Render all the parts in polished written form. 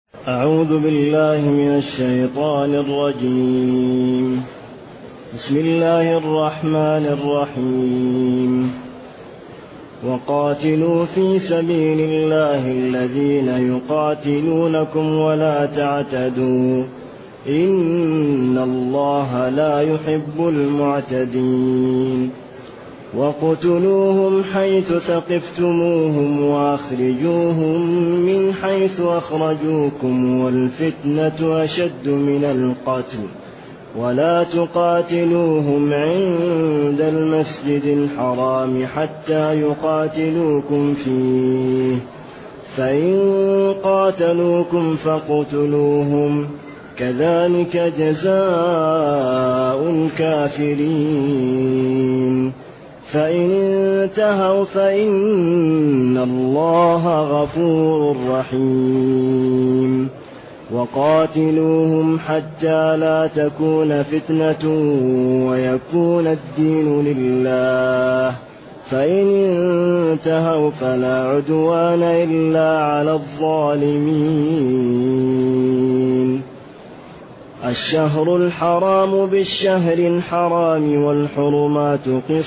أعوذ بالله من الشيطان الرجيم. بسم الله الرحمن الرحيم. وقاتلوا في سبيل الله الذين يقاتلونكم ولا تعتدوا إن الله لا يحب المعتدين. وقتلوهم حيث ثقفتموهم وأخرجوهم من حيث أخرجوكم والفتنة أشد من القتل ولا تقاتلوهم عند المسجد الحرام حتى يقاتلوكم فيه فإن قاتلوكم فاقتلوهم كذلك جزاء الكافرين. فإن انتهوا فإن الله غفور رحيم. وقاتلوهم حتى لا تكون فتنة ويكون الدين لله فإن انتهوا فلا عدوان إلا على الظالمين. الشهر الحرام بالشهر الحرام والحرمات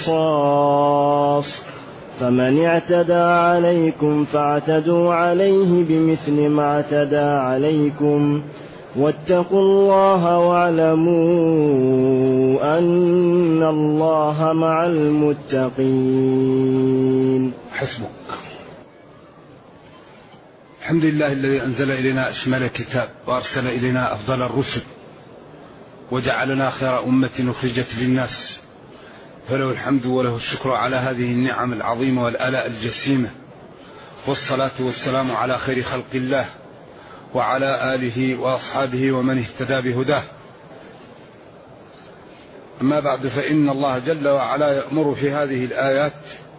قصاص فمن اعتدى عليكم فاعتدوا عليه بمثل ما اعتدى عليكم واتقوا الله واعلموا أن الله مع المتقين. حسبك. الحمد لله الذي أنزل إلينا أشمل الكتاب وأرسل إلينا أفضل الرسل وجعلنا خير أمة أخرجت للناس، فله الحمد وله الشكر على هذه النعم العظيمة والآلاء الجسيمة، والصلاة والسلام على خير خلق الله وعلى آله وأصحابه ومن اهتدى بهداه. أما بعد، فإن الله جل وعلا يأمر في هذه الآيات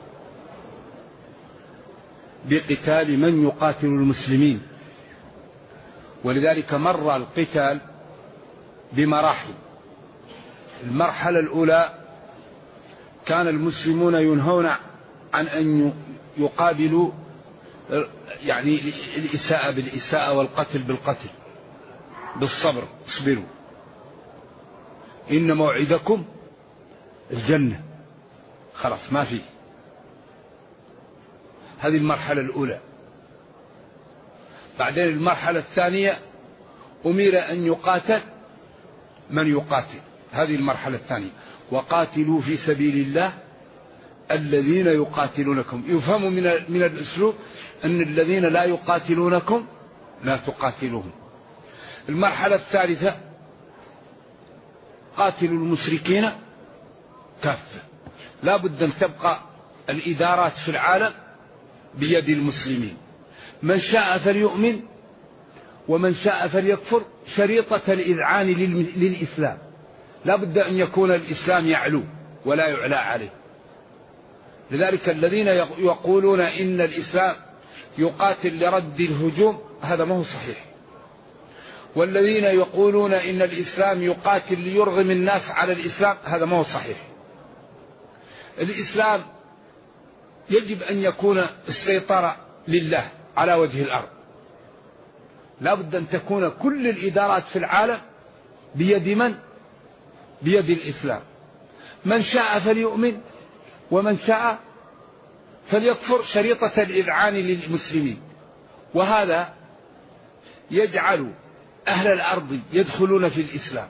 بقتال من يقاتل المسلمين، ولذلك مر القتال بمراحل. المرحلة الأولى كان المسلمون ينهون عن أن يقابلوا يعني الإساءة بالإساءة والقتل بالقتل، بالصبر، اصبروا إن موعدكم الجنة، خلاص ما فيه. هذه المرحلة الأولى. بعدين المرحلة الثانية أمر أن يقاتل من يقاتل، هذه المرحلة الثانية. وقاتلوا في سبيل الله الذين يقاتلونكم. يفهم من الأسلوب أن الذين لا يقاتلونكم لا تقاتلوهم. المرحلة الثالثة قاتلوا المشركين كافة. لا بد أن تبقى الإدارات في العالم بيد المسلمين، من شاء فليؤمن ومن شاء فليكفر، شريطة الإذعان للإسلام. لا بد أن يكون الإسلام يعلو ولا يعلى عليه. لذلك الذين يقولون إن الإسلام يقاتل لرد الهجوم، هذا ما هو صحيح. والذين يقولون إن الإسلام يقاتل ليرغم الناس على الإسلام، هذا ما هو صحيح. الإسلام يجب أن يكون السيطرة لله على وجه الأرض. لا بد أن تكون كل الإدارات في العالم بيد من؟ بيد الإسلام. من شاء فليؤمن ومن شاء فليكفر، شريطة الإذعان للمسلمين. وهذا يجعل أهل الأرض يدخلون في الإسلام،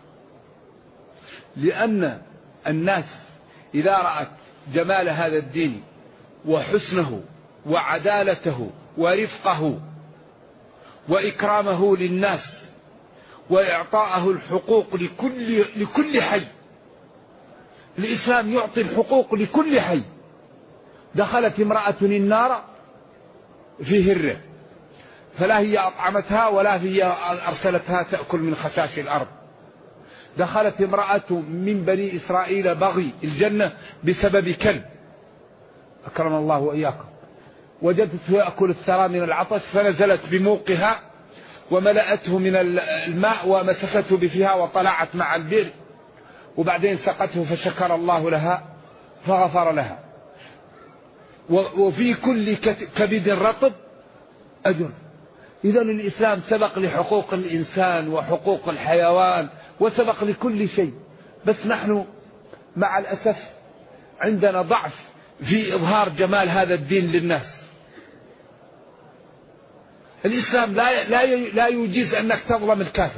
لأن الناس إذا رأت جمال هذا الدين وحسنه وعدالته ورفقه وإكرامه للناس وإعطاءه الحقوق لكل حي. الإسلام يعطي الحقوق لكل حي. دخلت امرأة النار في هرة، فلا هي أطعمتها ولا هي أرسلتها تأكل من خشاش الأرض. دخلت امرأة من بني إسرائيل بغي الجنة بسبب كلب، أكرم الله وإياكم، وجدته يأكل الثرى من العطش، فنزلت بموقها وملأته من الماء ومسكته بفيها وطلعت مع البئر، وبعدين سقته فشكر الله لها فغفر لها. وفي كل كبد رطب أجر. إذن الإسلام سبق لحقوق الإنسان وحقوق الحيوان وسبق لكل شيء، بس نحن مع الأسف عندنا ضعف في إظهار جمال هذا الدين للناس. الإسلام لا يجيز أنك تظلم الكافر.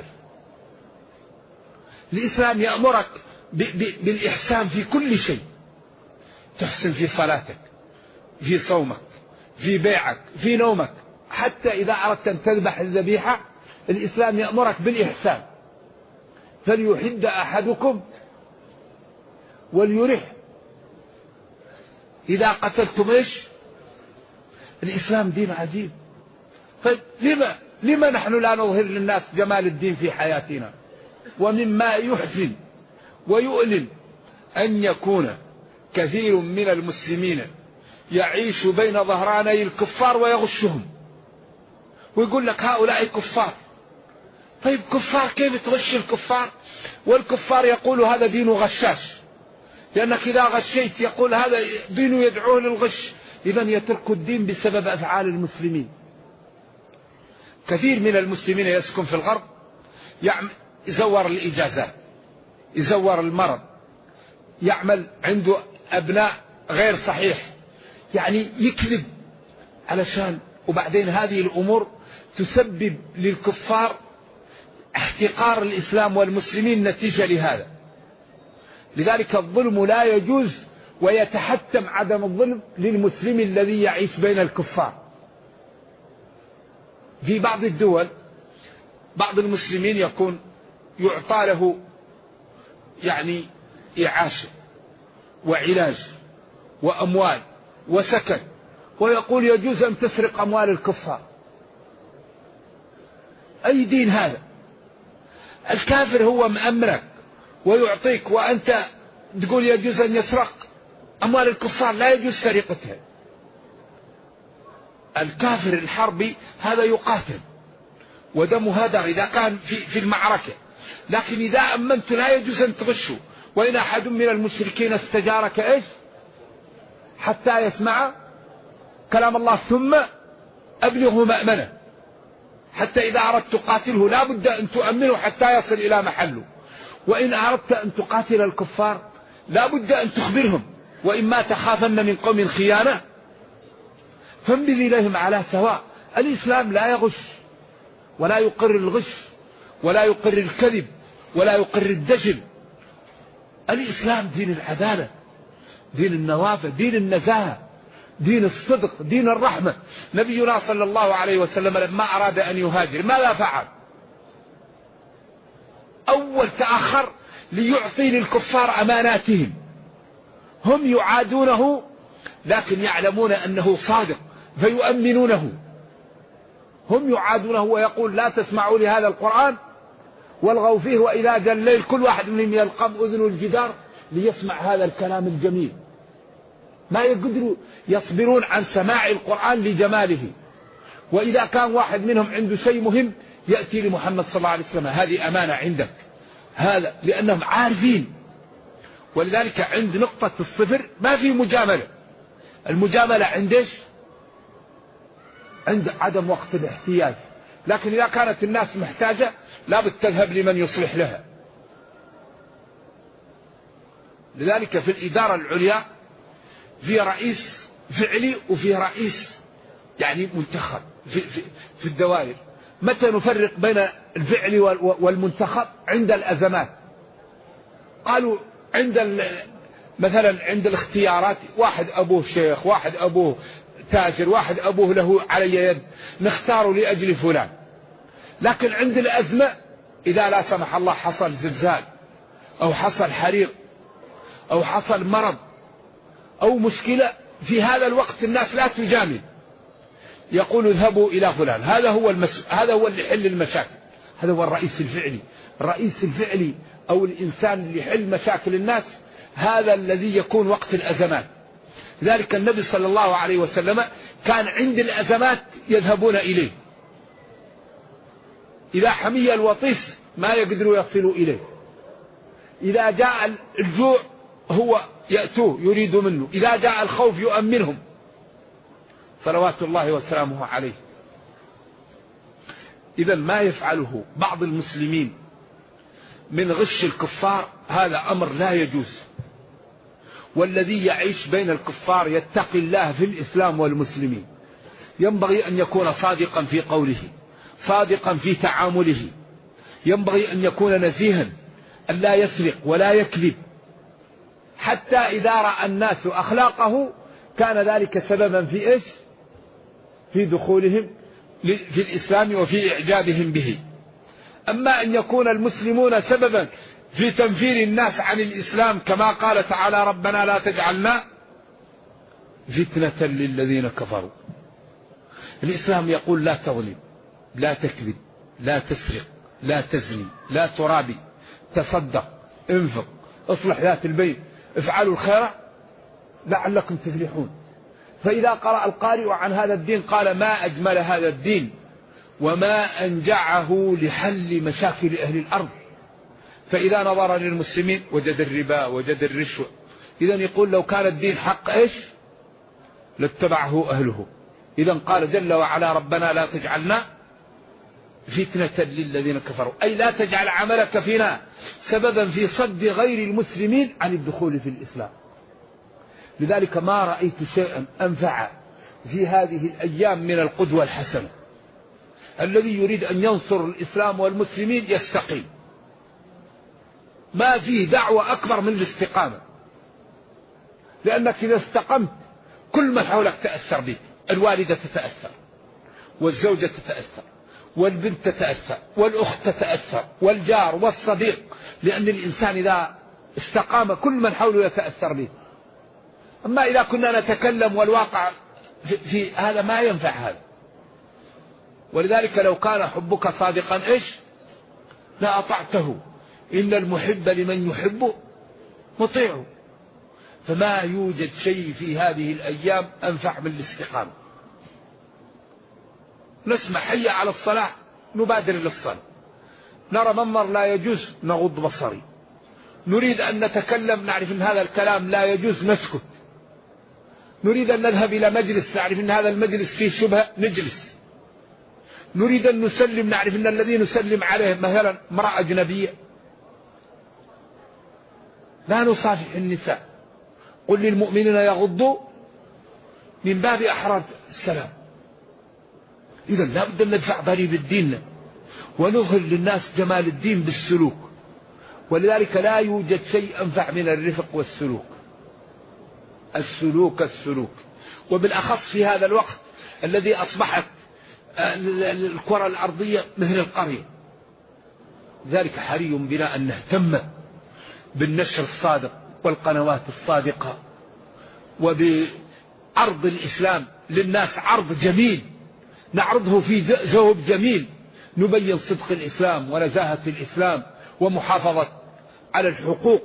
الإسلام يأمرك بالإحسان في كل شيء، تحسن في صلاتك، في صومك، في بيعك، في نومك، حتى إذا أردت أن تذبح الذبيحة الإسلام يأمرك بالإحسان. فليحد أحدكم وليرح. إذا قتلتم إيش؟ الإسلام دين عجيب. طيب لما نحن لا نظهر للناس جمال الدين في حياتنا؟ ومما يحزن ويؤلم أن يكون كثير من المسلمين يعيش بين ظهراني الكفار ويغشهم، ويقول لك هؤلاء كفار. طيب كفار، كيف تغش الكفار والكفار يقولوا هذا دين غشاش؟ لأنك إذا غشيت يقول هذا دين يدعوه للغش، إذن يترك الدين بسبب أفعال المسلمين. كثير من المسلمين يسكن في الغرب يزور الإجازات، يزور المرض، يعمل عنده أبناء غير صحيح، يعني يكذب علشان، وبعدين هذه الأمور تسبب للكفار احتقار الإسلام والمسلمين نتيجة لهذا. لذلك الظلم لا يجوز، ويتحتم عدم الظلم للمسلم الذي يعيش بين الكفار. في بعض الدول بعض المسلمين يكون يعطى له يعني إعاشة وعلاج وأموال وسكن، ويقول يجوز أن تسرق أموال الكفار. أي دين هذا؟ الكافر هو مأمرك ويعطيك، وأنت تقول يجوز أن يسرق أموال الكفار؟ لا يجوز سرقتها. الكافر الحربي هذا يقاتل ودمه هدر إذا كان في المعركة، لكن إذا أمنت لا يجوز أن تغشه. وإن أحد من المشركين استجارك إيش؟ حتى يسمع كلام الله ثم أبلغه مأمنه. حتى إذا أردت تقاتله لا بد أن تؤمنه حتى يصل إلى محله. وإن أردت أن تقاتل الكفار لا بد أن تخبرهم، وإما تخافن من قوم خيانة فانبذ إليهم على سواء. الإسلام لا يغش ولا يقر الغش ولا يقر الكذب ولا يقر الدجل. الإسلام دين العدالة، دين النوافل، دين النزاهة، دين الصدق، دين الرحمة. نبينا صلى الله عليه وسلم لما أراد أن يهاجر ماذا فعل؟ أول تأخر ليعطي للكفار أماناتهم. هم يعادونه لكن يعلمون أنه صادق فيؤمنونه. هم يعادونه ويقول لا تسمعوا لهذا القرآن والغوا فيه، وإذا جاء الليل كل واحد منهم يلقم أذن الجدار ليسمع هذا الكلام الجميل. ما يقدروا يصبرون عن سماع القرآن لجماله. وإذا كان واحد منهم عنده شيء مهم يأتي لمحمد صلى الله عليه وسلم، هذه أمانة عندك، هذا لأنهم عارفين. ولذلك عند نقطة الصفر ما في مجاملة. المجاملة عند إيش؟ عند عدم وقت الاحتياج. لكن إذا كانت الناس محتاجة لا تذهب لمن يصلح لها. لذلك في الإدارة العليا في رئيس فعلي وفي رئيس يعني منتخب في الدوائر. متى نفرق بين الفعلي والمنتخب؟ عند الأزمات. قالوا عند مثلا عند الاختيارات واحد أبوه شيخ، واحد أبوه تاجر، واحد أبوه له علي يد، نختاره لأجل فلان. لكن عند الأزمة إذا لا سمح الله حصل زلزال أو حصل حريق أو حصل مرض أو مشكلة، في هذا الوقت الناس لا تجامل، يقول اذهبوا إلى فلان، هذا هو اللي يحل المشاكل. هذا هو الرئيس الفعلي. الرئيس الفعلي أو الإنسان اللي يحل مشاكل الناس هذا الذي يكون وقت الأزمات. ذلك النبي صلى الله عليه وسلم كان عند الأزمات يذهبون إليه. إذا حمي الوطيس ما يقدروا يصلوا إليه. إذا جاء الجوع هو يأتوه يريد منه. إذا جاء الخوف يؤمنهم صلوات الله وسلامه عليه. إذا ما يفعله بعض المسلمين من غش الكفار هذا أمر لا يجوز. والذي يعيش بين الكفار يتقي الله في الإسلام والمسلمين، ينبغي أن يكون صادقا في قوله، صادقا في تعامله، ينبغي أن يكون نزيها، أن لا يسرق ولا يكذب، حتى إذا رأى الناس أخلاقه كان ذلك سببا في إيش؟ في دخولهم في الإسلام وفي إعجابهم به. أما أن يكون المسلمون سببا في تنفير الناس عن الإسلام كما قال تعالى ربنا لا تجعلنا فتنة للذين كفروا. الإسلام يقول لا تظلم، لا تكذب، لا تسرق، لا تزني، لا ترابي، تصدق، انفق، اصلح ذات البين، افعلوا الخير لعلكم تفلحون. فإذا قرأ القارئ عن هذا الدين قال ما أجمل هذا الدين وما أنجعه لحل مشاكل أهل الأرض. فإذا نظر للمسلمين وجد الربا وجد الرشوة. إذا يقول لو كان الدين حق إيش لاتبعه أهله. إذا قال جل وعلا ربنا لا تجعلنا فتنة للذين كفروا، أي لا تجعل عملك فينا سببا في صد غير المسلمين عن الدخول في الإسلام. لذلك ما رأيت شيئا أنفع في هذه الأيام من القدوة الحسنة. الذي يريد أن ينصر الإسلام والمسلمين يستقيم، ما فيه دعوة أكبر من الاستقامة، لأنك إذا استقمت كل من حولك تأثر بك، الوالدة تتأثر، والزوجة تتأثر، والبنت تتأثر، والأخت تتأثر، والجار والصديق، لأن الإنسان إذا استقام كل من حوله يتأثر به. أما إذا كنا نتكلم والواقع في هذا ما ينفع هذا. ولذلك لو كان حبك صادقا إيش لا أطعته، إن المحب لمن يحب مطيعه. فما يوجد شيء في هذه الأيام أنفع من الاستقامة. نسمع حي على الصلاة نبادر للصلاة، نرى منظر لا يجوز نغض بصري، نريد أن نتكلم نعرف أن هذا الكلام لا يجوز نسكت، نريد أن نذهب إلى مجلس نعرف أن هذا المجلس فيه شبهة نجلس، نريد أن نسلم نعرف أن الذي نسلم عليه مثلا امرأة أجنبية لا نصافح النساء، قل للمؤمنين يغضوا من باب أحرار السلام. إذا لا بد أن ندفع ضريبة الدين ونظهر للناس جمال الدين بالسلوك. ولذلك لا يوجد شيء أنفع من الرفق والسلوك. السلوك وبالأخص في هذا الوقت الذي أصبحت الكرة الأرضية مثل القرية. ذلك حري بنا أن نهتم بالنشر الصادق والقنوات الصادقة وبعرض الإسلام للناس عرض جميل، نعرضه في ذوب جميل، نبين صدق الإسلام ونزاهة الإسلام ومحافظة على الحقوق.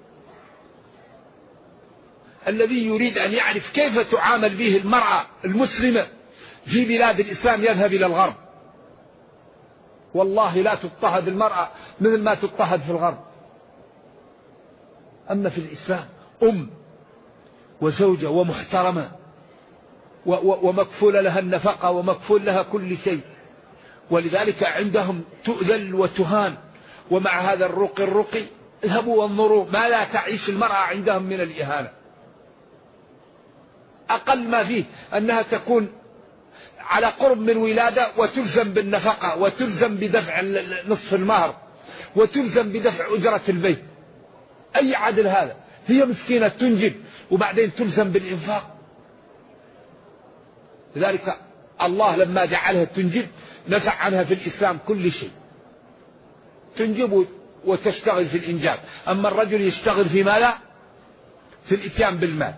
الذي يريد أن يعرف كيف تعامل به المرأة المسلمة في بلاد الإسلام يذهب إلى الغرب. والله لا تضطهد المرأة مثل ما تضطهد في الغرب. أما في الإسلام وزوجة ومحترمة ومكفول لها النفقة ومكفول لها كل شيء. ولذلك عندهم تؤذل وتهان، ومع هذا الرقي اذهبوا وانظروا ما لا تعيش المرأة عندهم من الإهانة. أقل ما فيه أنها تكون على قرب من ولادة وتلزم بالنفقة وتلزم بدفع نصف المهر وتلزم بدفع أجرة البيت. أي عدل هذا؟ هي مسكينة تنجب وبعدين تلزم بالإنفاق. لذلك الله لما جعلها تنجب نزع عنها في الإسلام كل شيء، تنجب وتشتغل في الإنجاب. أما الرجل يشتغل في ماذا؟ في الإتيان بالمال.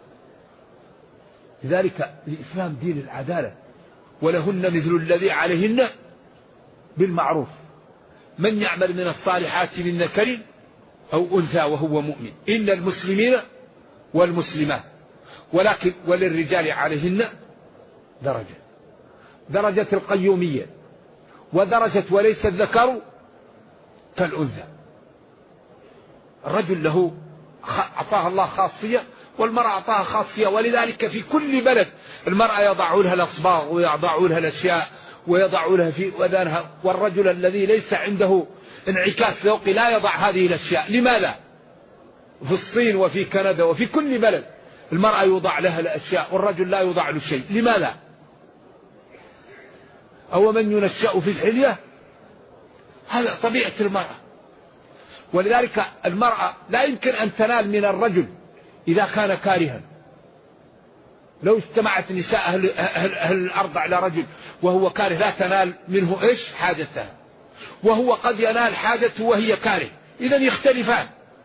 لذلك الإسلام دين العدالة، ولهن مثل الذي عليهن بالمعروف، من يعمل من الصالحات من ذكر أو أنثى وهو مؤمن. إن المسلمين والمسلمات وللرجال عليهن درجة القيومية، ودرجة وليس الذكر كالأنثى. الرجل له أعطاه الله خاصية والمرأة أعطاها خاصية. ولذلك في كل بلد المرأة يضعوا لها الأصباغ ويضعوا لها الأشياء ويضع لها في أذانها، والرجل الذي ليس عنده انعكاس ذوقي لا يضع هذه الأشياء. لماذا؟ في الصين وفي كندا وفي كل بلد المرأة يوضع لها الأشياء والرجل لا يوضع له شيء. لماذا؟ أو من ينشأ في الحلية، هذا طبيعة المرأة. ولذلك المرأة لا يمكن أن تنال من الرجل إذا كان كارها. لو اجتمعت نساء أهل الأرض على رجل وهو كاره لا تنال منه إيش؟ حاجتها، وهو قد ينال حاجته وهي كاره، إذن يختلفان.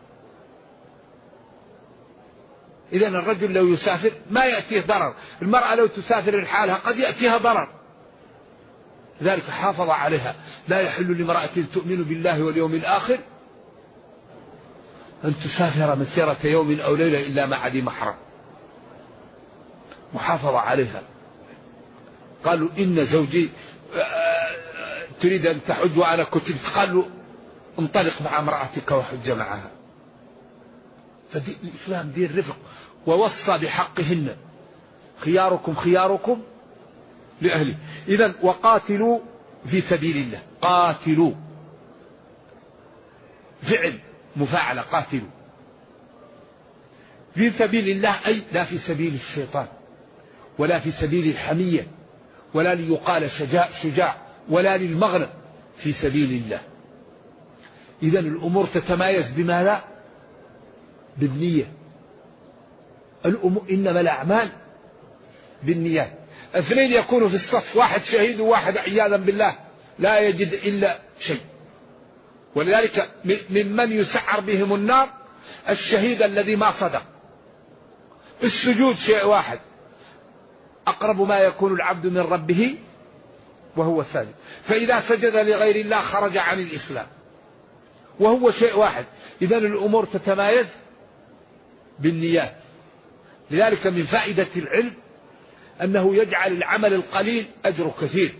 إذن الرجل لو يسافر ما يأتيه ضرر، المرأة لو تسافر لحالها قد يأتيها ضرر، لذلك حافظ عليها. لا يحل لامرأة تؤمن بالله واليوم الآخر أن تسافر مسيرة يوم أو ليلة إلا مع ذي محرم، محافظة عليها. قالوا إن زوجي تريد أن تحج وأنا كتبت، قالوا انطلق مع امرأتك وحج معها. فدين الإسلام دين رفق، ووصى بحقهن خياركم خياركم لأهله. إذن وقاتلوا في سبيل الله، قاتلوا فعل مفاعلة، قاتلوا في سبيل الله، أي لا في سبيل الشيطان ولا في سبيل الحمية ولا ليقال شجاع ولا للمغنم، في سبيل الله. إذن الأمور تتمايز بماذا؟ بالنية. إنما الأعمال بالنيات. اثنين يكونوا في الصف، واحد شهيد وواحد عياذا بالله لا يجد إلا شيء. ولذلك ممن يسعر بهم النار الشهيد الذي ما صدق. السجود شيء واحد، أقرب ما يكون العبد من ربه وهو ساجد، فإذا سجد لغير الله خرج عن الإسلام، وهو شيء واحد. إذن الأمور تتمايز بالنيات. لذلك من فائدة العلم أنه يجعل العمل القليل أجره كثير،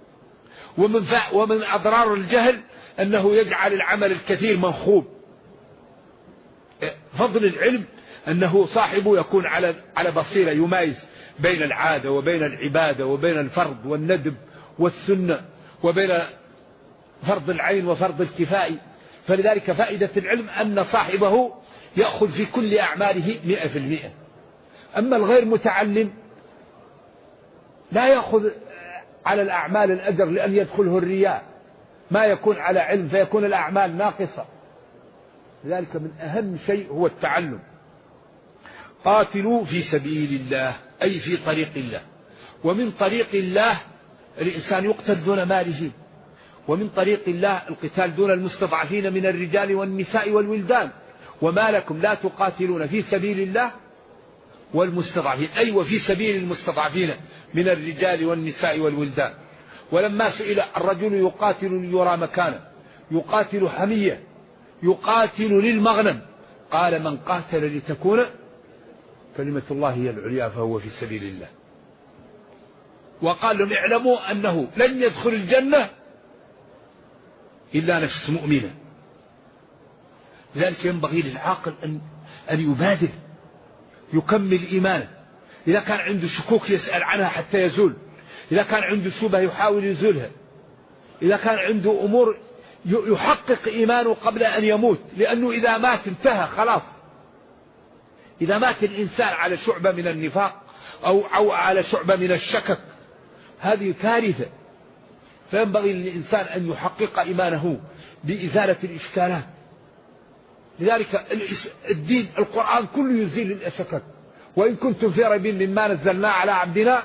ومن أضرار الجهل أنه يجعل العمل الكثير منخوب. فضل العلم أنه صاحبه يكون على بصيرة، يمايز بين العادة وبين العبادة وبين الفرض والندب والسنة وبين فرض العين وفرض الكفاء. فلذلك فائدة العلم أن صاحبه يأخذ في كل أعماله 100%. أما الغير متعلم لا يأخذ على الأعمال الأجر لأن يدخله الرياء، ما يكون على علم فيكون الأعمال ناقصة. لذلك من أهم شيء هو التعلم. قاتلوا في سبيل الله أي في طريق الله. ومن طريق الله الإنسان يقتل دون ماله، ومن طريق الله القتال دون المستضعفين من الرجال والنساء والولدان. وما لكم لا تقاتلون في سبيل الله والمستضعفين، أي وفي سبيل المستضعفين من الرجال والنساء والولدان. ولما سئل الرجل يقاتل ليرى مكانه، يقاتل حمية، يقاتل للمغنم، قال من قاتل لتكون كلمة الله هي العليا فهو في سبيل الله. وقال لهم اعلموا أنه لن يدخل الجنة إلا نفس مؤمنة. لذلك ينبغي للعاقل أن يبادر يكمل إيمانه. إذا كان عنده شكوك يسأل عنها حتى يزول، إذا كان عنده شبهة يحاول يزولها، إذا كان عنده أمور يحقق إيمانه قبل أن يموت، لأنه إذا مات انتهى خلاص. إذا مات الإنسان على شعبة من النفاق أو على شعبة من الشكك هذه كارثة. فينبغي للإنسان أن يحقق إيمانه بإزالة الإشكالات. لذلك الدين القرآن كله يزيل الأشكال. وإن كنتم في ريب مما نزلنا على عبدنا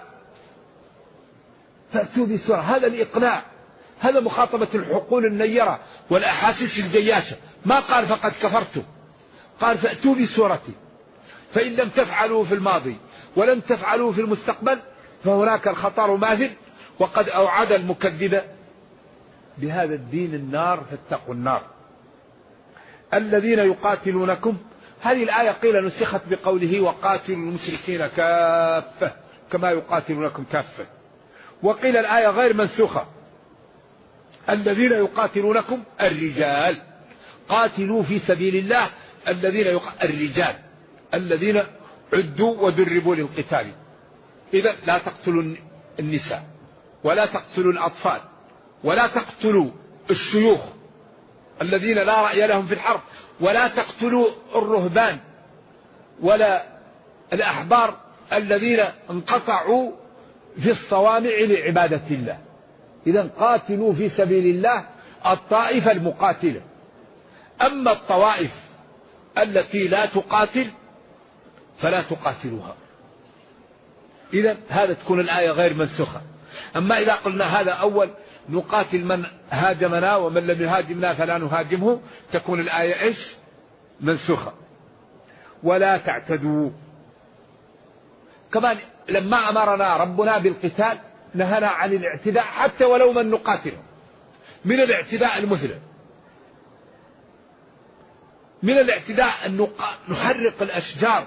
فأتوا بسورة. هذا الإقناع، هذا مخاطبة الحقول النيرة والأحاسيس الجياشة. ما قال فقد كفرتم، قال فأتوا بسورة. فإن لم تفعلوا في الماضي ولن تفعلوا في المستقبل فهناك الخطر ماثل، وقد أوعد المكذب بهذا الدين النار فاتقوا النار. الذين يقاتلونكم، هذه الآية قيل نسخت بقوله وقاتلوا المشركين كافة كما يقاتلونكم كافة، وقيل الآية غير منسوخة. الذين يقاتلونكم الرجال، قاتلوا في سبيل الله الرجال الذين عدوا ودربوا للقتال. إذا لا تقتلوا النساء ولا تقتلوا الأطفال ولا تقتلوا الشيوخ الذين لا رأي لهم في الحرب ولا تقتلوا الرهبان ولا الأحبار الذين انقطعوا في الصوامع لعبادة الله. إذن قاتلوا في سبيل الله الطائفة المقاتلة. أما الطوائف التي لا تقاتل فلا تقاتلوها. إذن هذا تكون الآية غير منسوخة. أما إذا قلنا هذا أول نقاتل من هاجمنا ومن لم يهاجمنا فلا نهاجمه تكون الآية إيش؟ منسوخة. ولا تعتدوا. كمان لما أمرنا ربنا بالقتال نهنا عن الاعتداء حتى ولو من نقاتله، من الاعتداء المثلى، من الاعتداء أن نحرق الأشجار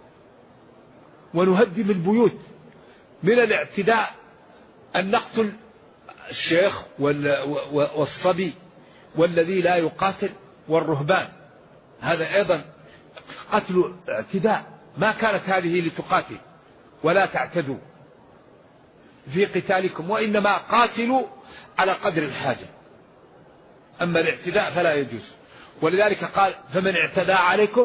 ونهدم البيوت، من الاعتداء أن نقتل الشيخ والصبي والذي لا يقاتل والرهبان، هذا أيضا قتل اعتداء. ما كانت هذه لتقاتل. ولا تعتدوا في قتالكم وإنما قاتلوا على قدر الحاجة. أما الاعتداء فلا يجوز. ولذلك قال فمن اعتدى عليكم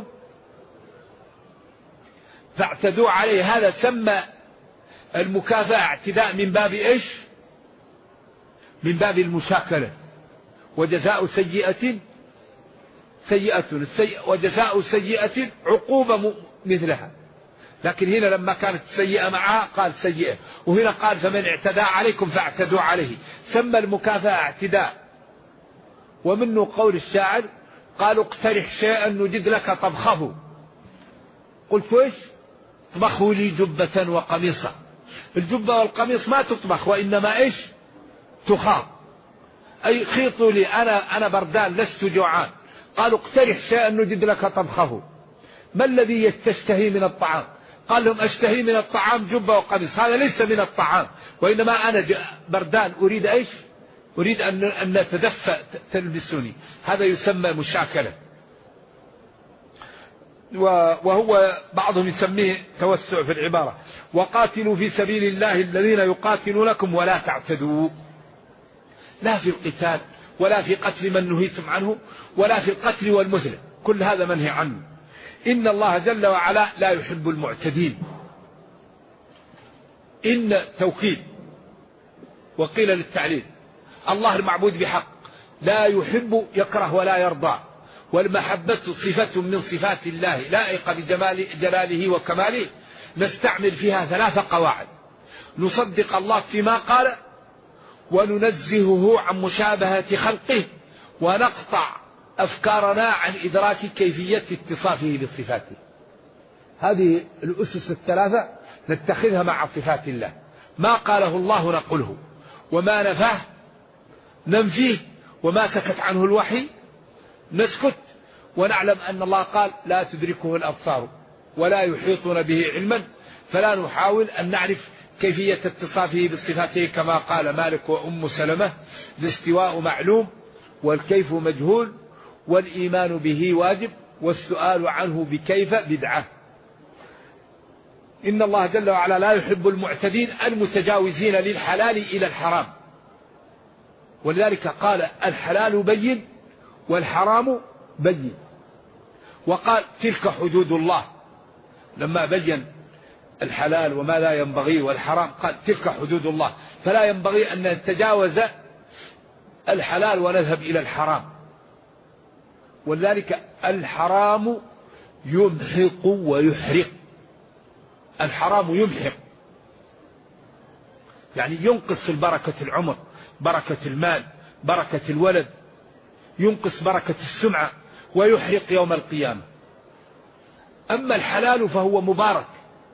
فاعتدوا عليه. هذا سمى المكافأة اعتداء من باب إيش؟ من باب المشاكلة. وجزاء سيئة سيئة وجزاء سيئة عقوبة مثلها. لكن هنا لما كانت سيئة معها قال سيئة، وهنا قال فمن اعتدى عليكم فاعتدوا عليه. سمى المكافأة اعتداء. ومنه قول الشاعر قالوا اقترح شيئا نجد لك طبخه. قلت ايش؟ طبخوا لي جبة وقميصا. الجبة والقميص ما تطبخ وإنما ايش؟ تخاط. أي خيطوا لي أنا بردان لست جوعان. قالوا اقترح شيئا نجد لك طبخه. ما الذي تشتهي من الطعام؟ قال لهم أشتهي من الطعام جبة وقميص. هذا ليس من الطعام وإنما أنا بردان أريد إيش؟ أريد أن نتدفى تلبسوني. هذا يسمى مشاكلة. وهو بعضهم يسميه توسع في العبارة. وقاتلوا في سبيل الله الذين يقاتلونكم ولا تعتدوا. لا في القتال ولا في قتل من نهيتم عنه ولا في القتل والمثل، كل هذا منهي عنه. إن الله جل وعلا لا يحب المعتدين. إن توكيد وقيل للتعليل. الله المعبود بحق لا يحب يكره ولا يرضى. والمحبة صفة من صفات الله لائقة بجمال جلاله وكماله. نستعمل فيها 3 قواعد: نصدق الله فيما قال، وننزهه عن مشابهة خلقه، ونقطع أفكارنا عن إدراك كيفية اتصافه بصفاته. هذه الأسس 3 نتخذها مع صفات الله. ما قاله الله نقوله، وما نفاه ننفيه، وما سكت عنه الوحي نسكت. ونعلم أن الله قال لا تدركه الأبصار ولا يحيطون به علما، فلا نحاول أن نعرف كيفية اتصافه بصفاته كما قال مالك وأم سلمة: الاستواء معلوم والكيف مجهول والإيمان به واجب والسؤال عنه بكيف بدعة. إن الله جل وعلا لا يحب المعتدين المتجاوزين للحلال إلى الحرام. ولذلك قال الحلال بين والحرام بين. وقال تلك حدود الله. لما بين الحلال وما لا ينبغي والحرام قال تلك حدود الله، فلا ينبغي أن نتجاوز الحلال ونذهب إلى الحرام. ولذلك الحرام يمحق ويحرق. الحرام يمحق يعني ينقص البركة العمر، بركة المال، بركة الولد، ينقص بركة السمعة، ويحرق يوم القيامة. أما الحلال فهو مبارك،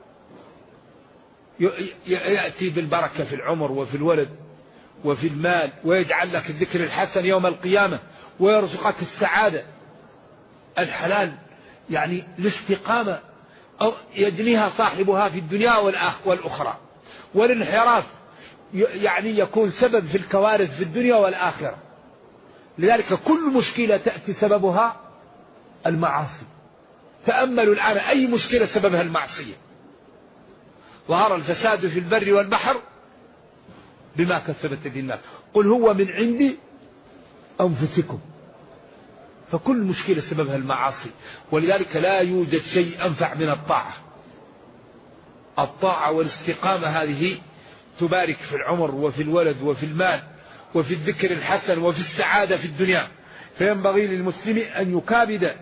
يأتي بالبركة في العمر وفي الولد وفي المال، ويجعل لك الذكر الحسن يوم القيامة، ويرزقك السعادة. الحلال يعني الاستقامة أو يجنيها صاحبها في الدنيا والأخرى. والانحراف يعني يكون سبب في الكوارث في الدنيا والآخرة. لذلك كل مشكلة تأتي سببها المعاصي. تأملوا الآن أي مشكلة سببها المعصية. ظهر الفساد في البر والبحر بما كسبت أيدي الناس. قل هو من عند أنفسكم. فكل مشكلة سببها المعاصي، ولذلك لا يوجد شيء أنفع من الطاعة. الطاعة والاستقامة هذه تبارك في العمر وفي الولد وفي المال وفي الذكر الحسن وفي السعادة في الدنيا. فينبغي للمسلم أن يكابد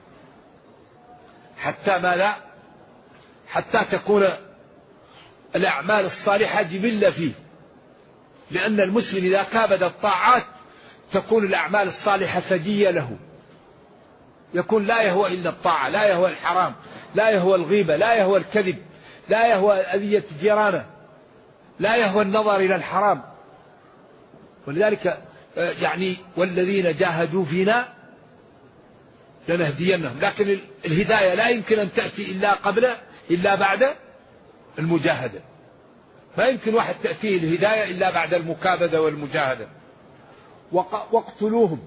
حتى تكون الأعمال الصالحة جبلة فيه، لأن المسلم إذا كابد الطاعات تكون الأعمال الصالحة سجية له، يكون لا يهوى إلا الطاعة، لا يهوى الحرام، لا يهوى الغيبة، لا يهوى الكذب، لا يهوى أذية جيرانه، لا يهوى النظر إلى الحرام. ولذلك والذين جاهدوا فينا لنهدينهم. لكن الهداية لا يمكن أن تأتي إلا بعد المجاهدة. ما يمكن واحد تأتيه الهداية إلا بعد المكابدة والمجاهدة. واقتلوهم،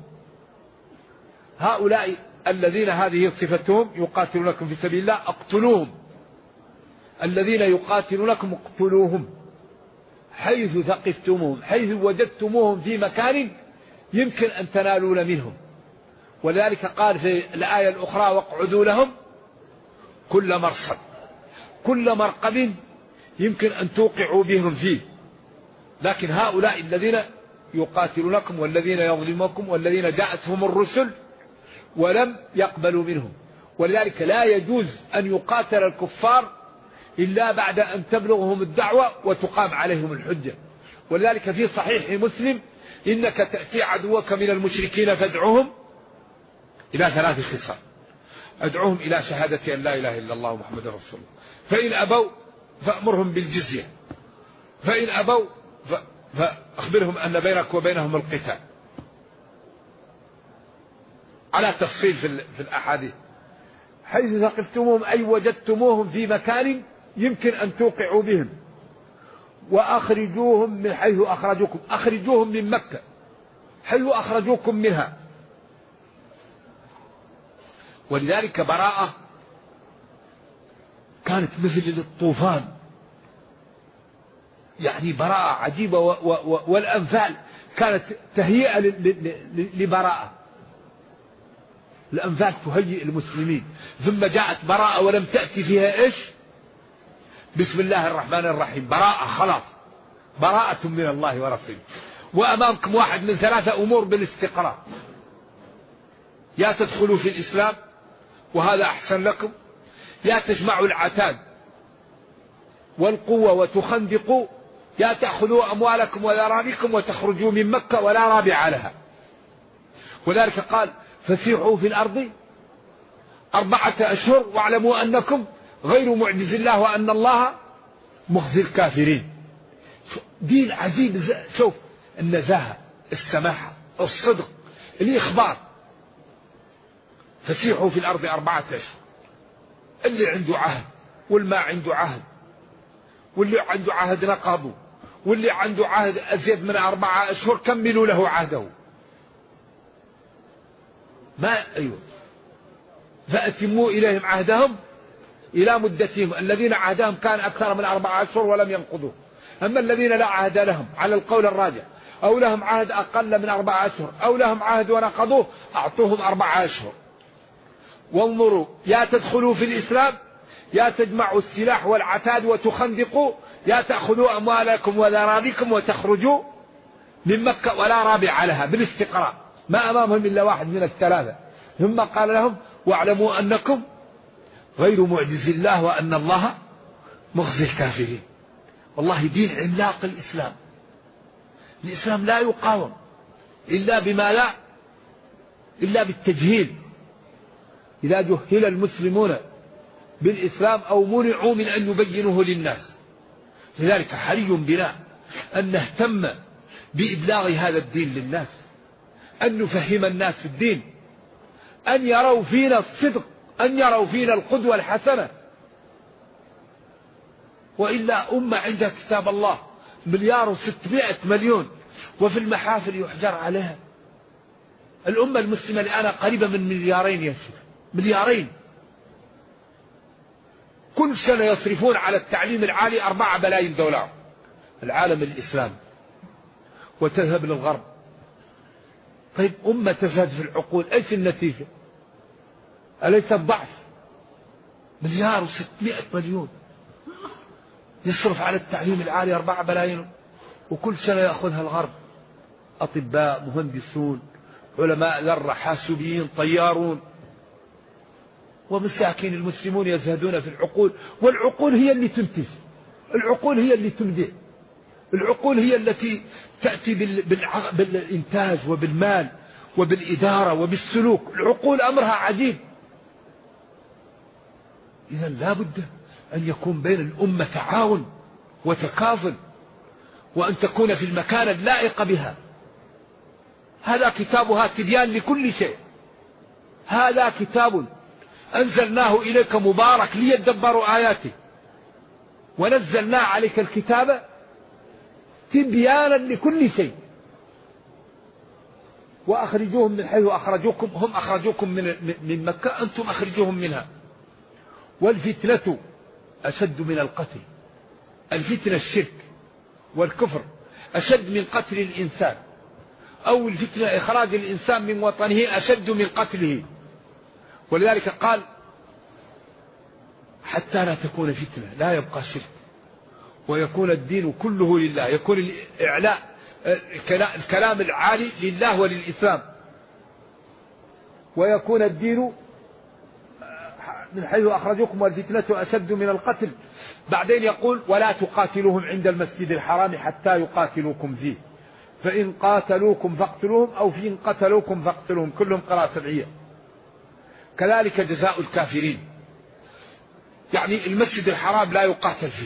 هؤلاء الذين هذه صفتهم يقاتلونكم في سبيل الله، اقتلوهم. الذين يقاتلونكم اقتلوهم حيث ثقفتموهم، حيث وجدتموهم في مكان يمكن أن تنالون منهم. ولذلك قال في الآية الأخرى واقعدوا لهم كل مرصد، كل مرقب يمكن أن توقعوا بهم فيه. لكن هؤلاء الذين يقاتلونكم والذين يظلمونكم والذين جاءتهم الرسل ولم يقبلوا منهم. ولذلك لا يجوز أن يقاتل الكفار إلا بعد أن تبلغهم الدعوة وتقام عليهم الحجة. ولذلك في صحيح مسلم إنك تأتي عدوك من المشركين فادعوهم إلى 3 خصال: أدعوهم إلى شهادة أن لا إله إلا الله محمد رسول الله، فإن أبوا فأمرهم بالجزية، فإن أبوا فأخبرهم أن بينك وبينهم القتال، على تفصيل في الأحاديث. حيث ثقفتموهم أي وجدتموهم في مكان يمكن أن توقعوا بهم، وأخرجوهم من حيث أخرجوكم، أخرجوهم من مكة حيث أخرجوكم منها. ولذلك براءة كانت مثل الطوفان، براءة عجيبة. والأنفال كانت تهيئة لبراءة، الأنفال تهيئ المسلمين. ثم جاءت براءة ولم تأتي فيها إيش؟ بسم الله الرحمن الرحيم، براءة، خلاص، براءة من الله ورسوله. وأمامكم واحد من 3 أمور بالاستقراء: يا تدخلوا في الإسلام وهذا أحسن لكم، يا تجمعوا العتاد والقوة وتخندقوا، يا تأخذوا أموالكم وذراريكم وتخرجوا من مكة ولا رابع لها. ولذلك قال فسيحوا في الأرض 4 أشهر واعلموا أنكم غير معجز الله وأن الله مخزي الكافرين. دين عجيب. شوف النزاهة، السماحة، الصدق، الإخبار. فسيحوا في الأرض 4 أشهر. اللي عنده عهد والما عنده عهد، واللي عنده عهد نقضوا، واللي عنده عهد أزيد من 4 أشهر كملوا له عهده. فأتموا إليهم عهدهم إلى مدتهم. الذين عهدهم كان أكثر من 4 أشهر ولم ينقضوه. أما الذين لا عهد لهم على القول الراجح، أو لهم عهد أقل من 4 أشهر، أو لهم عهد ونقضوه، أعطوهم 4 أشهر. وانظروا، يا تدخلوا في الإسلام، يا تجمعوا السلاح والعتاد وتخندقوا، يا تأخذوا أموالكم وذراريكم وتخرجوا من مكة ولا رابع لها، بالاستقراء. ما أمامهم إلا واحد من ال3. ثم قال لهم واعلموا أنكم غير معجز الله وأن الله مخزي الكافرين. والله دين عملاق الإسلام. الإسلام لا يقاوم إلا بالتجهيل. إذا جهل المسلمون بالإسلام أو منعوا من أن يبينوه للناس. لذلك حري بنا أن نهتم بإبلاغ هذا الدين للناس، أن نفهم الناس في الدين، أن يروا فينا الصدق، أن يروا فينا القدوة الحسنة. وإلا أمة عندها كتاب الله 1,600,000,000 وفي المحافل يحجر عليها. الأمة المسلمة الآن قريبة من 2,000,000,000 يا شيخ، 2,000,000,000. كل سنة يصرفون على التعليم العالي 4 بلايين دولار. العالم الإسلامي وتذهب للغرب. طيب أمة تزهد في العقول، ايش النتيجة؟ أليس الضعف؟ 1,600,000,000 يصرف على التعليم العالي 4 بلايين، وكل سنة يأخذها الغرب، أطباء، مهندسون، علماء ذرة، حاسوبيين، طيارون، ومساكين المسلمون يزهدون في العقول. والعقول هي اللي تنتج، العقول هي اللي تبدع، العقول هي التي تأتي بالإنتاج وبالمال وبالإدارة وبالسلوك. العقول أمرها عجيب. إذا لا بد أن يكون بين الأمة تعاون وتكافل، وأن تكون في المكان اللائق بها. هذا كتابها تبيان لكل شيء، هذا كتاب أنزلناه إليك مبارك ليدبروا آياته، ونزلنا عليك الكتاب تبيانا لكل شيء. وأخرجوهم من حيث أخرجوكم، هم أخرجوكم من مكة، أنتم أخرجوهم منها. والفتنة أشد من القتل، الفتنة الشرك والكفر أشد من قتل الإنسان، أو الفتنة إخراج الإنسان من وطنه أشد من قتله. ولذلك قال حتى لا تكون فتنة، لا يبقى شرك، ويكون الدين كله لله، يكون الإعلاء الكلام العالي لله وللإسلام، ويكون الدين من حيث أخرجوكم والفتنة أشد من القتل. بعدين يقول ولا تقاتلوهم عند المسجد الحرام حتى يقاتلوكم فيه، فإن قاتلوكم فاقتلوهم، أو فإن قتلوكم فاقتلوهم، كلهم قراءة سبعية. كذلك جزاء الكافرين، يعني المسجد الحرام لا يقاتل فيه،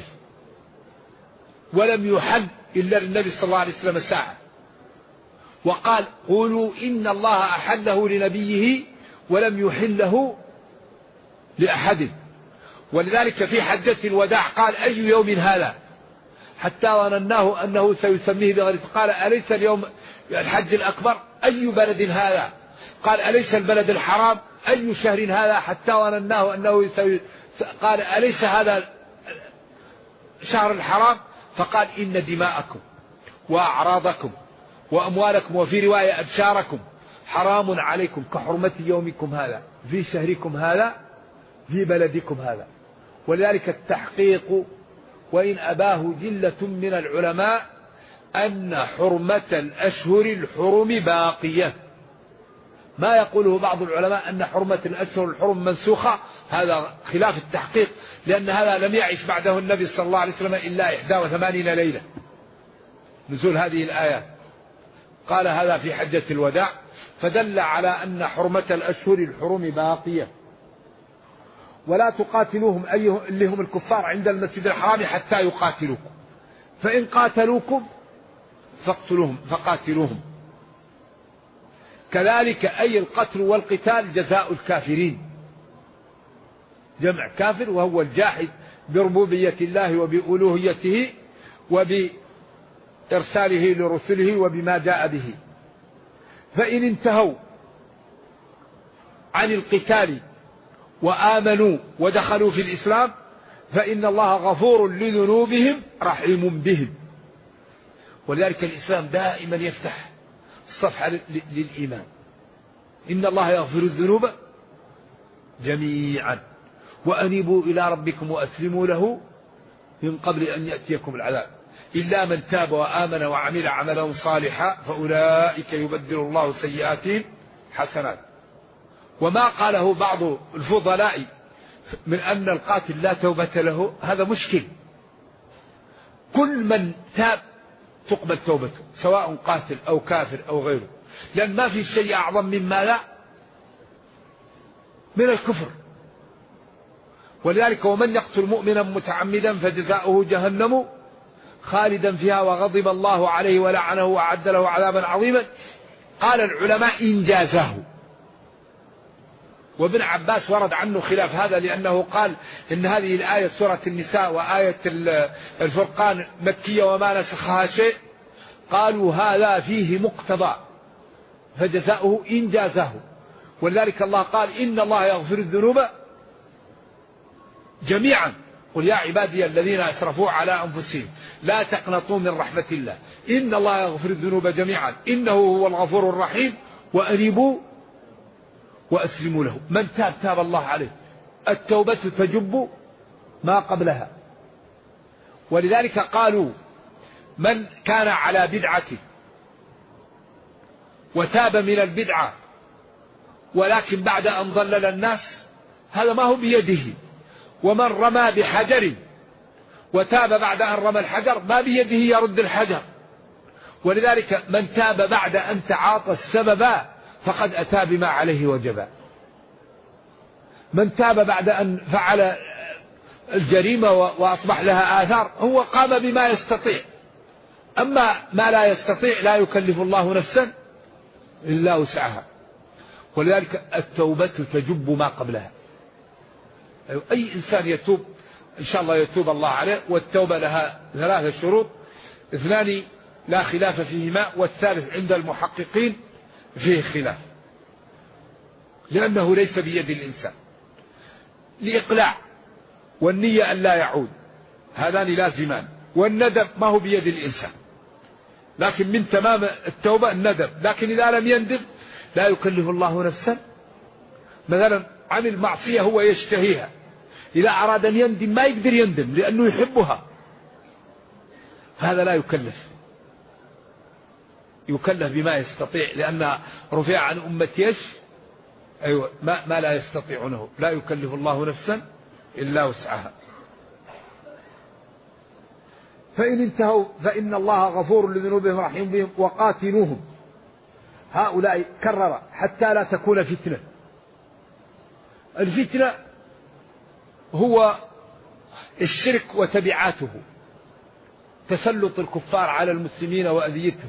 ولم يحل إلا للنبي صلى الله عليه وسلم ساعة، وقال قولوا إن الله أحله لنبيه ولم يحله لأحد. ولذلك في حجة الوداع قال أي يوم هذا، حتى ظنناه أنه سيسميه بغير، قال أليس اليوم الحج الأكبر؟ أي بلد هذا؟ قال أليس البلد الحرام؟ أي شهر هذا؟ حتى ظنناه أنه قال أليس هذا شهر الحرام؟ فقال إن دماءكم وأعراضكم وأموالكم، وفي رواية أبشاركم، حرام عليكم كحرمة يومكم هذا في شهركم هذا في بلدكم هذا. ولذلك التحقيق وإن أباه جلة من العلماء أن حرمة الأشهر الحرم باقية. ما يقوله بعض العلماء أن حرمة الأشهر الحرم منسوخة، هذا خلاف التحقيق، لأن هذا لم يعش بعده النبي صلى الله عليه وسلم إلا 81 ليلة نزول هذه الآيات، قال هذا في حجة الوداع، فدل على أن حرمة الأشهر الحرم باقية. ولا تقاتلوهم اللي هم الكفار عند المسجد الحرام حتى يقاتلوكم، فإن قاتلوكم فقاتلوهم. كذلك أي القتل والقتال جزاء الكافرين، جمع كافر وهو الجاحد بربوبية الله وبألوهيته وبإرساله لرسله وبما جاء به. فإن انتهوا عن القتال وآمنوا ودخلوا في الإسلام فإن الله غفور لذنوبهم رحيم بهم. ولذلك الإسلام دائما يفتح الصفحة للإيمان، إن الله يغفر الذنوب جميعا وأنيبوا إلى ربكم وأسلموا له من قبل أن يأتيكم العذاب إلا من تاب وآمن وعمل عملا صالحا فأولئك يبدل الله سيئاتهم حسنات. وما قاله بعض الفضلاء من أن القاتل لا توبة له هذا مشكل، كل من تاب تقبل توبته سواء قاتل أو كافر أو غيره، لأن ما في شيء أعظم مما لا من الكفر. ولذلك ومن يقتل مؤمنا متعمدا فجزاؤه جهنم خالدا فيها وغضب الله عليه ولعنه وأعد له عذابا عظيما. قال العلماء إن جازاه، وابن عباس ورد عنه خلاف هذا، لأنه قال إن هذه الآية سورة النساء وآية الفرقان مكية وما نسخها شيء، قالوا هذا فيه مقتضى فجزاؤه إن جازاه. ولذلك الله قال إن الله يغفر الذنوب جميعا قل يا عبادي الذين أسرفوا على أنفسهم لا تقنطوا من رحمة الله إن الله يغفر الذنوب جميعا إنه هو الغفور الرحيم وأنيبوا وأسلموا له. من تاب تاب الله عليه. التوبة تجب ما قبلها. ولذلك قالوا من كان على بدعته وتاب من البدعة ولكن بعد أن ضلل الناس هذا ما هو بيده. ومن رمى بحجر وتاب بعد أن رمى الحجر ما بيده يرد الحجر. ولذلك من تاب بعد أن تعاطى السبب فقد أتى بما عليه وجبا. من تاب بعد أن فعل الجريمة وأصبح لها آثار هو قام بما يستطيع. أما ما لا يستطيع لا يكلف الله نفسا إلا وسعها. ولذلك التوبة تجب ما قبلها. أي إنسان يتوب إن شاء الله يتوب الله عليه. والتوبة لها 3 شروط 2 لا خلاف فيهما والثالث عند المحققين فيه خلاف لأنه ليس بيد الإنسان. الإقلاع والنية أن لا يعود هذان لازمان. والندم ما هو بيد الإنسان لكن من تمام التوبة الندم. لكن إذا لم يندم لا يكلف الله نفسا. مثلا عمل معصية هو يشتهيها إذا أراد أن يندم ما يقدر يندم لأنه يحبها هذا لا يكلف بما يستطيع لأن رفع عن أمتي أيوة ما لا يستطيعونه. لا يكلف الله نفسا إلا وسعها. فإن انتهوا فإن الله غفور لذنوبهم رحيم بهم وقاتلوهم. هؤلاء كرر حتى لا تكون فتنة. الفتنة هو الشرك وتبعاته تسلط الكفار على المسلمين وأذيتهم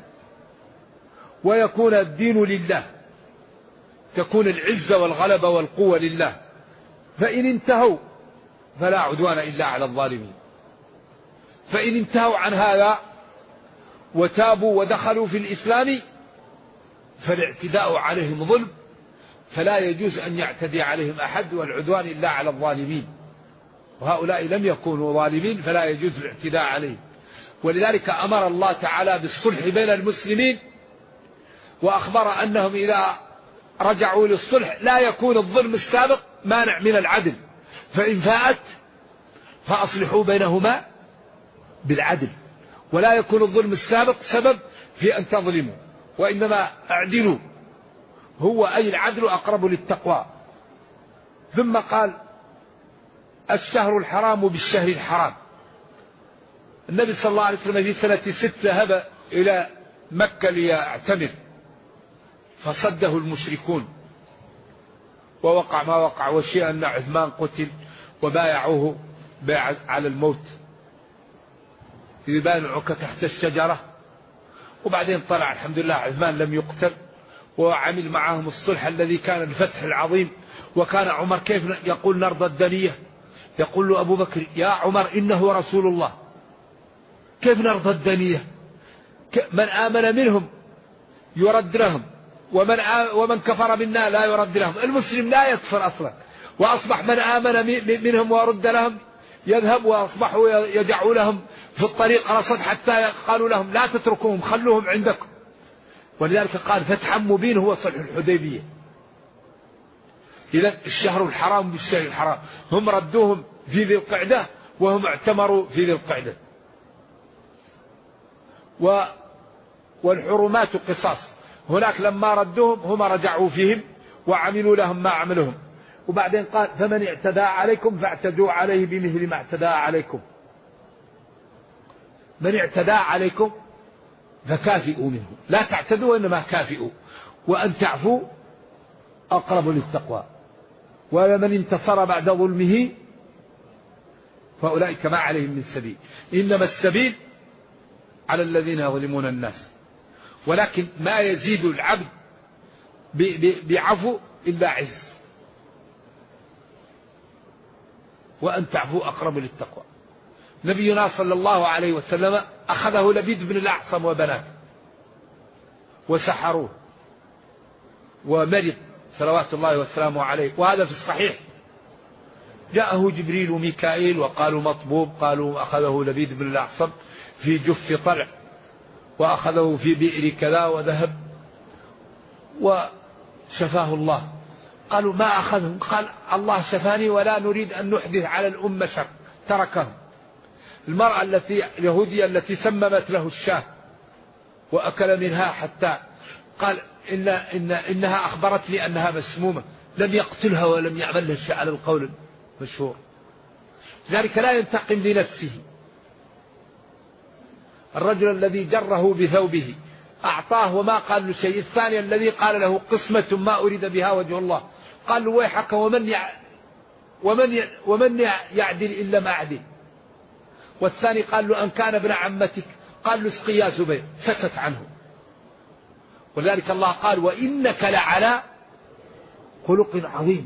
ويكون الدين لله تكون العزة والغلبة والقوة لله. فإن انتهوا فلا عدوان إلا على الظالمين. فإن انتهوا عن هذا وتابوا ودخلوا في الإسلام فالاعتداء عليهم ظلم فلا يجوز أن يعتدي عليهم أحد والعدوان إلا على الظالمين. وهؤلاء لم يكونوا ظالمين فلا يجوز الاعتداء عليهم. ولذلك أمر الله تعالى بالصلح بين المسلمين وأخبر أنهم إذا رجعوا للصلح لا يكون الظلم السابق مانع من العدل. فإن فاءت فأصلحوا بينهما بالعدل. ولا يكون الظلم السابق سبب في أن تظلموا وإنما اعدلوا هو أي العدل أقرب للتقوى. ثم قال الشهر الحرام بالشهر الحرام. النبي صلى الله عليه وسلم في سنة 6 ذهب إلى مكة ليعتمر فصده المشركون ووقع ما وقع. وشيء أن عثمان قتل وبايعوه على الموت يبايعوك تحت الشجرة. وبعدين طلع الحمد لله عثمان لم يقتل وعمل معهم الصلح الذي كان الفتح العظيم. وكان عمر كيف يقول نرضى الدنية يقول له أبو بكر يا عمر إنه رسول الله كيف نرضى الدنية. من آمن منهم يرد لهم ومن كفر منا لا يرد لهم. المسلم لا يكفر أصلا. وأصبح من آمن منهم ورد لهم يذهب وأصبحوا يدعوا لهم في الطريق رصد حتى قالوا لهم لا تتركوهم خلوهم عندكم. ولذلك قال فتحا مبين هو صلح الحديبية. إذا الشهر الحرام بالشهر الحرام هم ردوهم في ذي القعدة وهم اعتمروا في ذي القعدة. والحرمات قصاص. هناك لما ردوهم هم رجعوا فيهم وعملوا لهم ما عملهم. وبعدين قال فمن اعتدى عليكم فاعتدوا عليه بمثل ما اعتدى عليكم. من اعتدى عليكم فكافئوا منه. لا تعتدوا إنما كافئوا. وأن تعفوا أقرب للتقوى. ومن انتصر بعد ظلمه فأولئك ما عليهم من سبيل. إنما السبيل على الذين يظلمون الناس. ولكن ما يزيد العبد بعفو إلا عز. وأن تعفوا أقرب للتقوى. نبينا صلى الله عليه وسلم أخذه لبيد بن الأعصم وبناته وسحروه ومرض صلوات الله وسلامه عليه. وهذا في الصحيح جاءه جبريل وميكائيل وقالوا مطبوب، قالوا أخذه لبيد بن الأعصم في جف طلع، وأخذه في بئر كذا وذهب وشفاه الله. قالوا ما أخذهم؟ قال الله شفاني ولا نريد أن نحدث على الأمة شر، تركهم. المرأة اليهودية التي سممت له الشاة وأكل منها حتى قال إنها أخبرتني أنها مسمومة، لم يقتلها ولم يعمل لها شيء على القول المشهور. ذلك لا ينتقم لنفسه. الرجل الذي جره بثوبه أعطاه وما قال له شيء. الثاني الذي قال له قسمة ما أريد بها وجه الله، قال له ويحك ومن يعدل إلا ما أعدل. والثاني قال له أن كان ابن عمتك، قال له اسقي يا زبير، سكت عنه. ولذلك الله قال وإنك لعلى خلق عظيم.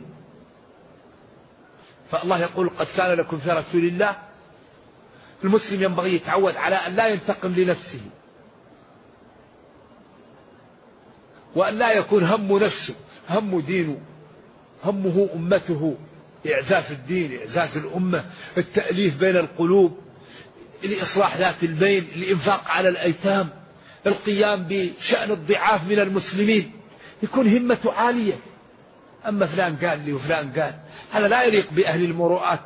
فالله يقول قد كان لكم في رسول الله. المسلم ينبغي يتعود على أن لا ينتقم لنفسه، وأن لا يكون هم نفسه، هم دينه، همه أمته، إعزاز الدين، إعزاز الأمة، التأليف بين القلوب، الإصلاح ذات البين، الإنفاق على الأيتام، القيام بشأن الضعاف من المسلمين، يكون همته عالية. أما فلان قال لي وفلان قال، هذا لا يليق بأهل المروءات.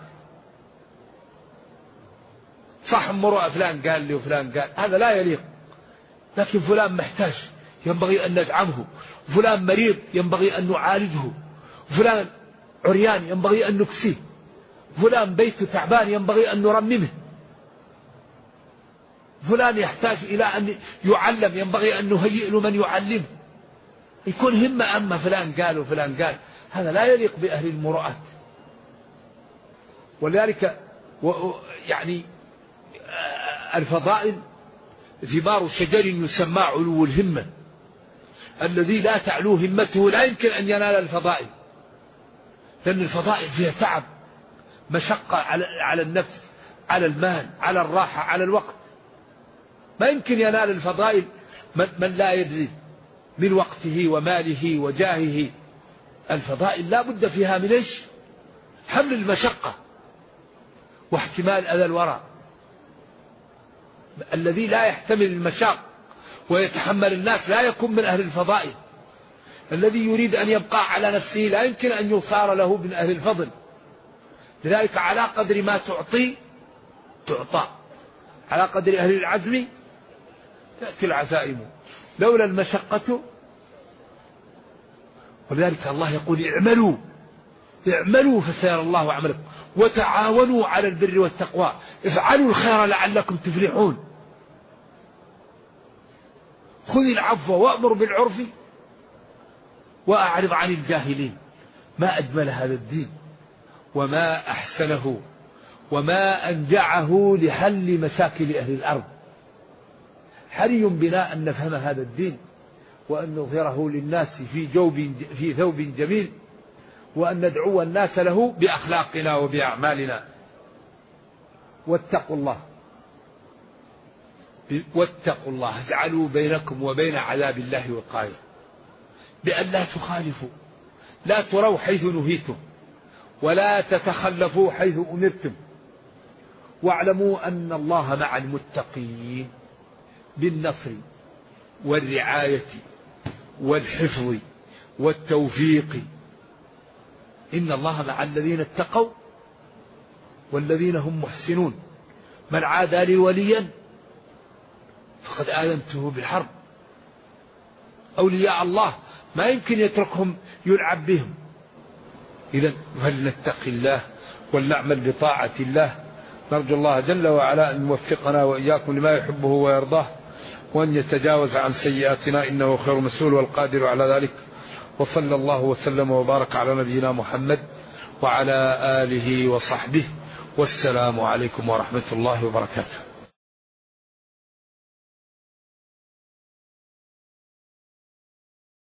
صح المروءة فلان قال لي وفلان قال، هذا لا يليق. لكن فلان محتاج ينبغي أن ندعمه، فلان مريض ينبغي أن نعالجه، فلان عريان ينبغي أن نكسيه، فلان بيته تعبان ينبغي أن نرممه، فلان يحتاج إلى أن يعلم ينبغي أن نهيئ له من يعلمه. يكون همة. أما فلان قال وفلان قال، هذا لا يليق بأهل المروءات. ولذلك يعني الفضائل ثمار شجر يسمى علو الهمة. الذي لا تعلو همته لا يمكن أن ينال الفضائل، لأن الفضائل فيها تعب، مشقة على النفس، على المال، على الراحة، على الوقت. ما يمكن ينال الفضائل من لا يدري من وقته وماله وجاهه. الفضائل لا بد فيها من إيش؟ حمل المشقة واحتمال أذى الورى. الذي لا يحتمل المشاق ويتحمل الناس لا يكون من أهل الفضائل. الذي يريد أن يبقى على نفسه لا يمكن أن يصار له من أهل الفضل. لذلك على قدر ما تعطي تعطى، على قدر أهل العزم تأتي العزائم، لولا المشقة. ولذلك الله يقول اعملوا فسيرى الله عملكم وتعاونوا على البر والتقوى، افعلوا الخير لعلكم تفلحون. خذ العفو وأمر بالعرف وأعرض عن الجاهلين. ما أجمل هذا الدين وما أحسنه وما أنجعه لحل مشاكل أهل الأرض. حري بنا أن نفهم هذا الدين وأن نظهره للناس في ثوب جميل، وأن ندعو الناس له بأخلاقنا وبأعمالنا. واتقوا الله اجعلوا بينكم وبين عذاب الله وقاية، بأن لا تخالفوا، لا تروا حيث نهيتم ولا تتخلفوا حيث أمرتم. واعلموا أن الله مع المتقين بالنصر والرعاية والحفظ والتوفيق. إن الله مع الذين اتقوا والذين هم محسنون. من عادى لي وليا فقد آذنته بالحرب. أولياء الله ما يمكن يتركهم يلعب بهم. إذن فلنتقي الله ولنعمل بطاعة الله. نرجو الله جل وعلا أن يوفقنا وإياكم لما يحبه ويرضاه، وأن يتجاوز عن سيئاتنا إنه خير مسؤول والقادر على ذلك. وصلى الله وسلم وبارك على نبينا محمد وعلى آله وصحبه، والسلام عليكم ورحمة الله وبركاته.